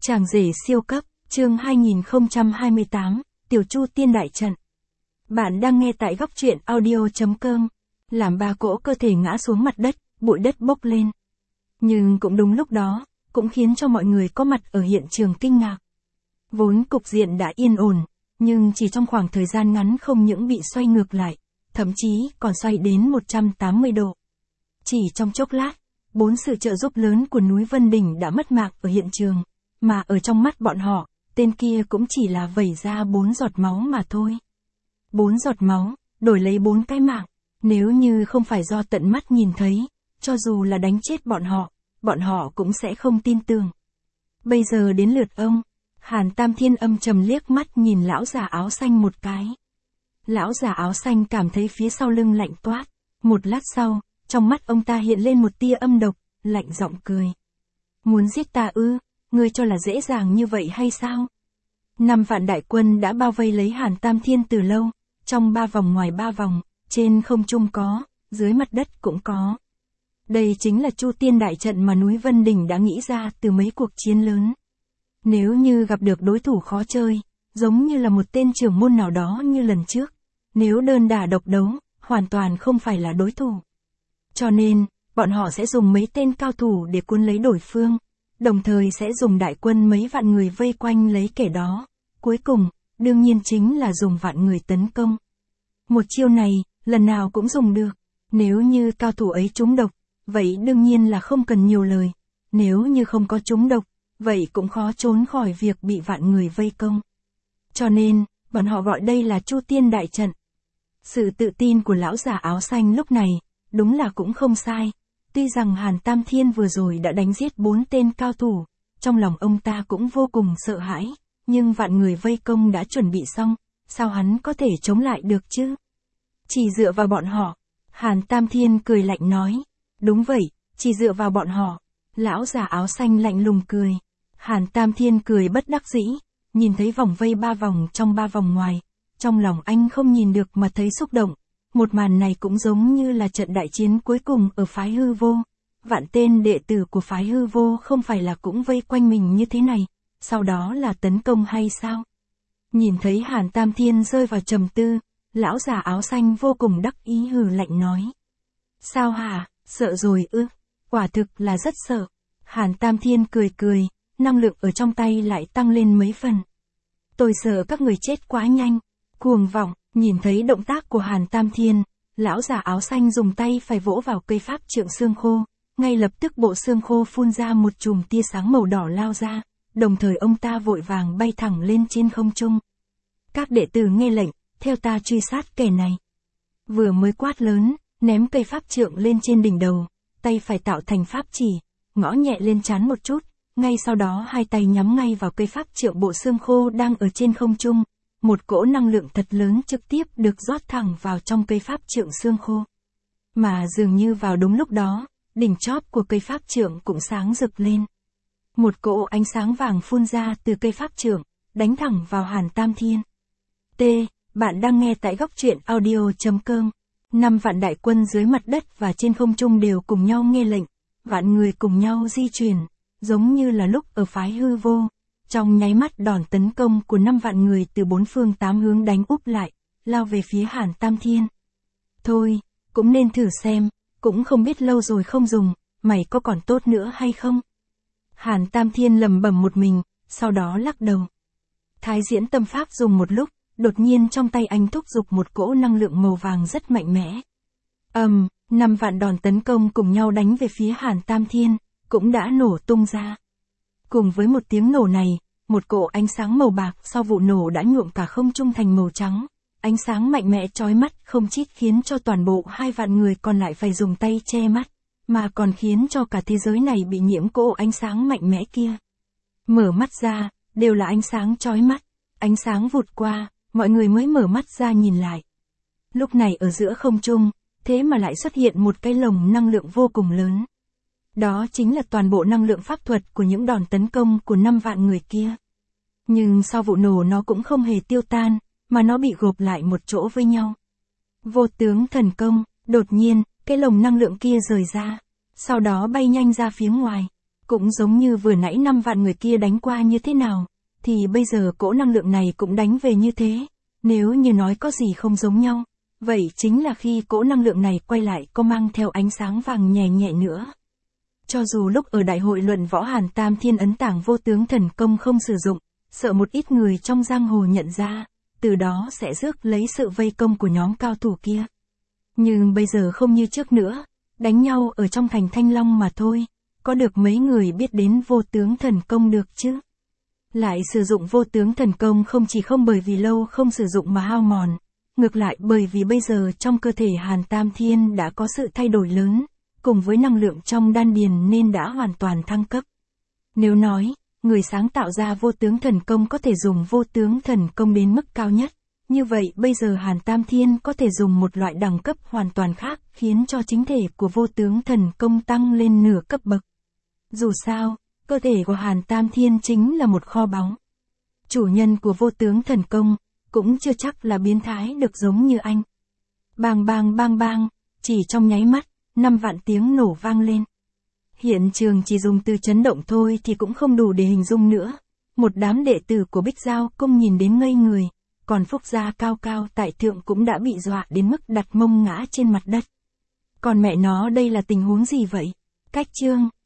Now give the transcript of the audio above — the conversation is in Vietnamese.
Chàng rể siêu cấp, chương 2028, Tiểu Chu Tiên Đại Trận. Bạn đang nghe tại góc truyện audio.com. Làm ba cỗ cơ thể ngã xuống mặt đất, bụi đất bốc lên. Nhưng cũng đúng lúc đó, cũng khiến cho mọi người có mặt ở hiện trường kinh ngạc. Vốn cục diện đã yên ổn, nhưng chỉ trong khoảng thời gian ngắn không những bị xoay ngược lại, thậm chí còn xoay đến 180 độ. Chỉ trong chốc lát, 4 sự trợ giúp lớn của núi Vân Đỉnh đã mất mạng ở hiện trường. Mà ở trong mắt bọn họ, tên kia cũng chỉ là vẩy ra 4 giọt máu mà thôi. 4 giọt máu, đổi lấy 4 cái mạng. Nếu như không phải do tận mắt nhìn thấy, cho dù là đánh chết bọn họ cũng sẽ không tin tưởng. Bây giờ đến lượt ông, Hàn Tam Thiên âm trầm liếc mắt nhìn lão già áo xanh một cái. Lão già áo xanh cảm thấy phía sau lưng lạnh toát. Một lát sau, trong mắt ông ta hiện lên một tia âm độc, lạnh giọng cười. Muốn giết ta ư? Ngươi cho là dễ dàng như vậy hay sao? 5 vạn đại quân đã bao vây lấy Hàn Tam Thiên từ lâu, trong 3 vòng ngoài 3 vòng, trên không trung có, dưới mặt đất cũng có. Đây chính là Chu Tiên Đại Trận mà núi Vân Đỉnh đã nghĩ ra từ mấy cuộc chiến lớn. Nếu như gặp được đối thủ khó chơi, giống như là một tên trưởng môn nào đó như lần trước, nếu đơn đả độc đấu, hoàn toàn không phải là đối thủ. Cho nên, bọn họ sẽ dùng mấy tên cao thủ để cuốn lấy đối phương. Đồng thời sẽ dùng đại quân mấy vạn người vây quanh lấy kẻ đó. Cuối cùng, đương nhiên chính là dùng vạn người tấn công. Một chiêu này, lần nào cũng dùng được. Nếu như cao thủ ấy trúng độc, vậy đương nhiên là không cần nhiều lời. Nếu như không có trúng độc, vậy cũng khó trốn khỏi việc bị vạn người vây công. Cho nên, bọn họ gọi đây là Chu Tiên Đại Trận. Sự tự tin của lão già áo xanh lúc này, đúng là cũng không sai. Tuy rằng Hàn Tam Thiên vừa rồi đã đánh giết 4 tên cao thủ, trong lòng ông ta cũng vô cùng sợ hãi, nhưng vạn người vây công đã chuẩn bị xong, sao hắn có thể chống lại được chứ? Chỉ dựa vào bọn họ. Hàn Tam Thiên cười lạnh nói. Đúng vậy, chỉ dựa vào bọn họ. Lão già áo xanh lạnh lùng cười. Hàn Tam Thiên cười bất đắc dĩ, nhìn thấy vòng vây 3 vòng trong 3 vòng ngoài. Trong lòng anh không nhìn được mà thấy xúc động. Một màn này cũng giống như là trận đại chiến cuối cùng ở phái hư vô. Vạn tên đệ tử của phái hư vô không phải là cũng vây quanh mình như thế này, sau đó là tấn công hay sao? Nhìn thấy Hàn Tam Thiên rơi vào trầm tư, lão già áo xanh vô cùng đắc ý hừ lạnh nói. Sao hả, sợ rồi ư? Quả thực là rất sợ. Hàn Tam Thiên cười cười, năng lượng ở trong tay lại tăng lên mấy phần. Tôi sợ các người chết quá nhanh, cuồng vọng. Nhìn thấy động tác của Hàn Tam Thiên, lão già áo xanh dùng tay phải vỗ vào cây pháp trượng xương khô, ngay lập tức bộ xương khô phun ra một chùm tia sáng màu đỏ lao ra, đồng thời ông ta vội vàng bay thẳng lên trên không trung. Các đệ tử nghe lệnh, theo ta truy sát kẻ này. Vừa mới quát lớn, ném cây pháp trượng lên trên đỉnh đầu, tay phải tạo thành pháp chỉ, ngõ nhẹ lên trán một chút, ngay sau đó hai tay nhắm ngay vào cây pháp trượng bộ xương khô đang ở trên không trung. Một cỗ năng lượng thật lớn trực tiếp được rót thẳng vào trong cây pháp trượng xương khô. Mà dường như vào đúng lúc đó, đỉnh chóp của cây pháp trượng cũng sáng rực lên. Một cỗ ánh sáng vàng phun ra từ cây pháp trượng, đánh thẳng vào Hàn Tam Thiên. Bạn đang nghe tại góc truyện audio.com. 5 vạn đại quân dưới mặt đất và trên không trung đều cùng nhau nghe lệnh, vạn người cùng nhau di chuyển, giống như là lúc ở phái hư vô. Trong nháy mắt đòn tấn công của 5 vạn người từ 4 phương 8 hướng đánh úp lại, lao về phía Hàn Tam Thiên. Thôi, cũng nên thử xem, cũng không biết lâu rồi không dùng, mày có còn tốt nữa hay không? Hàn Tam Thiên lẩm bẩm một mình, sau đó lắc đầu. Thái diễn tâm pháp dùng một lúc, đột nhiên trong tay anh thúc giục một cỗ năng lượng màu vàng rất mạnh mẽ. 5 vạn đòn tấn công cùng nhau đánh về phía Hàn Tam Thiên, cũng đã nổ tung ra. Cùng với một tiếng nổ này, một cỗ ánh sáng màu bạc sau vụ nổ đã nhuộm cả không trung thành màu trắng. Ánh sáng mạnh mẽ chói mắt không chỉ khiến cho toàn bộ 2 vạn người còn lại phải dùng tay che mắt, mà còn khiến cho cả thế giới này bị nhiễm cỗ ánh sáng mạnh mẽ kia. Mở mắt ra, đều là ánh sáng chói mắt. Ánh sáng vụt qua, mọi người mới mở mắt ra nhìn lại. Lúc này ở giữa không trung, thế mà lại xuất hiện một cái lồng năng lượng vô cùng lớn. Đó chính là toàn bộ năng lượng pháp thuật của những đòn tấn công của 5 vạn người kia. Nhưng sau vụ nổ nó cũng không hề tiêu tan, mà nó bị gộp lại một chỗ với nhau. Vô tướng thần công, đột nhiên, cái lồng năng lượng kia rời ra, sau đó bay nhanh ra phía ngoài. Cũng giống như vừa nãy 5 vạn người kia đánh qua như thế nào, thì bây giờ cỗ năng lượng này cũng đánh về như thế. Nếu như nói có gì không giống nhau, vậy chính là khi cỗ năng lượng này quay lại có mang theo ánh sáng vàng nhẹ nhẹ nữa. Cho dù lúc ở đại hội luận võ Hàn Tam Thiên ấn tảng vô tướng thần công không sử dụng, sợ một ít người trong giang hồ nhận ra, từ đó sẽ rước lấy sự vây công của nhóm cao thủ kia. Nhưng bây giờ không như trước nữa, đánh nhau ở trong thành Thanh Long mà thôi, có được mấy người biết đến vô tướng thần công được chứ. Lại sử dụng vô tướng thần công không chỉ không bởi vì lâu không sử dụng mà hao mòn, ngược lại bởi vì bây giờ trong cơ thể Hàn Tam Thiên đã có sự thay đổi lớn, cùng với năng lượng trong đan điền nên đã hoàn toàn thăng cấp. Nếu nói, người sáng tạo ra vô tướng thần công có thể dùng vô tướng thần công đến mức cao nhất, như vậy bây giờ Hàn Tam Thiên có thể dùng một loại đẳng cấp hoàn toàn khác khiến cho chính thể của vô tướng thần công tăng lên nửa cấp bậc. Dù sao, cơ thể của Hàn Tam Thiên chính là một kho báu. Chủ nhân của vô tướng thần công, cũng chưa chắc là biến thái được giống như anh. Bang bang bang bang, chỉ trong nháy mắt, 5 vạn tiếng nổ vang lên. Hiện trường chỉ dùng từ chấn động thôi thì cũng không đủ để hình dung nữa. Một đám đệ tử của Bích Giao Cung nhìn đến ngây người, còn Phúc Gia cao cao tại thượng cũng đã bị dọa đến mức đặt mông ngã trên mặt đất. Còn mẹ nó đây là tình huống gì vậy? Cách chương